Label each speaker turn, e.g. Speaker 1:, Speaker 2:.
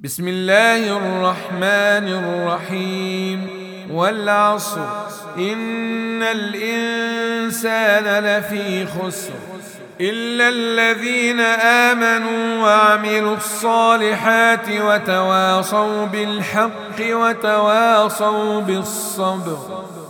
Speaker 1: بسم الله الرحمن الرحيم والعصر إن الإنسان لفي خسر إلا الذين آمنوا وعملوا الصالحات وتواصوا بالحق وتواصوا بالصبر.